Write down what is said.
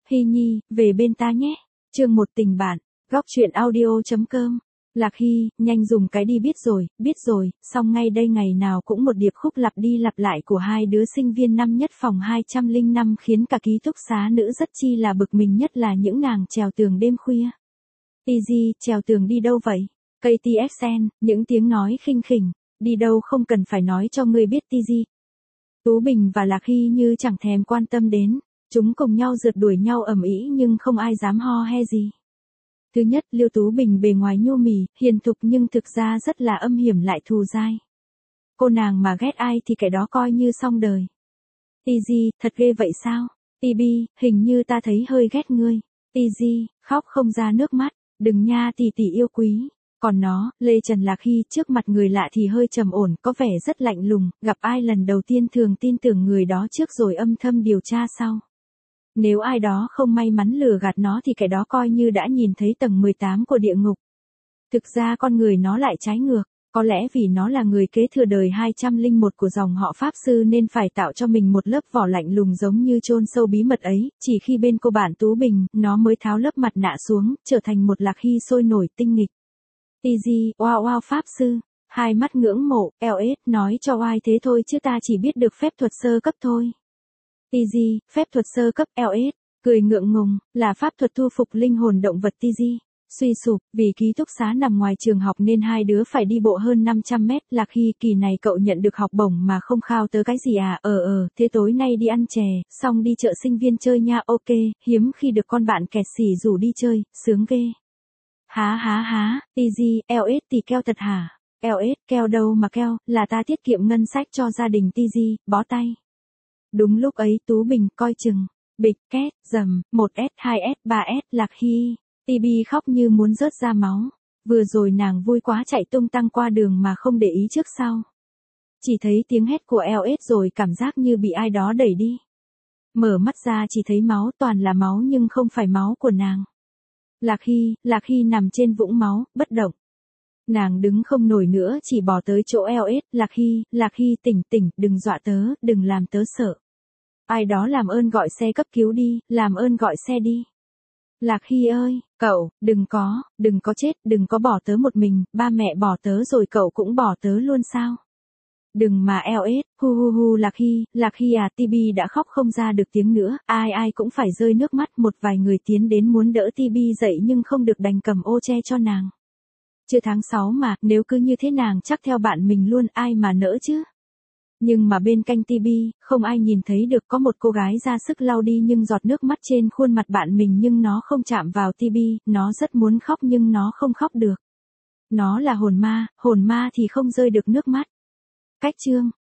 Hy Nhi, về bên ta nhé. Chương 1 tình bạn. Góc truyện audio.com. Lạc Hy, nhanh dùng cái đi biết rồi, xong ngay đây ngày nào cũng một điệp khúc lặp đi lặp lại của hai đứa sinh viên năm nhất phòng 205 khiến cả ký túc xá nữ rất chi là bực mình, nhất là những nàng trèo tường đêm khuya. Tz, trèo tường đi đâu vậy? KTXN, những tiếng nói khinh khỉnh, đi đâu không cần phải nói cho ngươi biết Tz. Tú Bình và Lạc Hy như chẳng thèm quan tâm đến, chúng cùng nhau rượt đuổi nhau ầm ĩ nhưng không ai dám ho he gì. Thứ nhất, Liêu Tú Bình bề ngoài nhu mì, hiền thục nhưng thực ra rất là âm hiểm lại thù dai. Cô nàng mà ghét ai thì kẻ đó coi như xong đời. Tz, thật ghê vậy sao? TB, hình như ta thấy hơi ghét ngươi. Tz, khóc không ra nước mắt, đừng nha tỷ tỷ yêu quý. Còn nó, Lê Trần Lạc Hy trước mặt người lạ thì hơi trầm ổn, có vẻ rất lạnh lùng, gặp ai lần đầu tiên thường tin tưởng người đó trước rồi âm thầm điều tra sau. Nếu ai đó không may mắn lừa gạt nó thì kẻ đó coi như đã nhìn thấy tầng 18 của địa ngục. Thực ra con người nó lại trái ngược, có lẽ vì nó là người kế thừa đời 201 của dòng họ Pháp Sư nên phải tạo cho mình một lớp vỏ lạnh lùng giống như chôn sâu bí mật ấy, chỉ khi bên cô bạn Tú Bình, nó mới tháo lớp mặt nạ xuống, trở thành một Lạc Hy sôi nổi tinh nghịch. Tz, wow Pháp Sư, hai mắt ngưỡng mộ, LS, nói cho oai thế thôi chứ ta chỉ biết được phép thuật sơ cấp thôi. Tz, phép thuật sơ cấp LS, cười ngượng ngùng, là pháp thuật thu phục linh hồn động vật Tz. Suy sụp, vì ký túc xá nằm ngoài trường học nên hai đứa phải đi bộ hơn 500 mét. Lạc Hy, kỳ này cậu nhận được học bổng mà không khao tớ cái gì à? Thế tối nay đi ăn chè, xong đi chợ sinh viên chơi nha. Ok, hiếm khi được con bạn kẹt xỉ rủ đi chơi, sướng ghê. Há, Tz, LS tỷ keo thật hả? LS, keo đâu mà keo, là ta tiết kiệm ngân sách cho gia đình Tz, bó tay. Đúng lúc ấy Tú Bình coi chừng, bịch, két, dầm, 1S, 2S, 3S, Lạc Hy, TB khóc như muốn rớt ra máu. Vừa rồi nàng vui quá chạy tung tăng qua đường mà không để ý trước sau. Chỉ thấy tiếng hét của LS rồi cảm giác như bị ai đó đẩy đi. Mở mắt ra chỉ thấy máu, toàn là máu nhưng không phải máu của nàng. Lạc Hy nằm trên vũng máu, bất động. Nàng đứng không nổi nữa chỉ bỏ tới chỗ LS, Lạc Hy tỉnh, đừng dọa tớ, đừng làm tớ sợ. Ai đó làm ơn gọi xe cấp cứu đi, làm ơn gọi xe đi. Lạc Hy ơi, cậu, đừng có chết, đừng có bỏ tớ một mình, ba mẹ bỏ tớ rồi cậu cũng bỏ tớ luôn sao? Đừng mà LS, hu Lạc Hy à, TB đã khóc không ra được tiếng nữa, ai cũng phải rơi nước mắt, một vài người tiến đến muốn đỡ TB dậy nhưng không được đành cầm ô che cho nàng. Chưa tháng 6 mà, nếu cứ như thế nàng chắc theo bạn mình luôn, ai mà nỡ chứ. Nhưng mà bên cạnh TB, không ai nhìn thấy được, có một cô gái ra sức lau đi nhưng giọt nước mắt trên khuôn mặt bạn mình nhưng nó không chạm vào TB, nó rất muốn khóc nhưng nó không khóc được. Nó là hồn ma thì không rơi được nước mắt. Cách chương.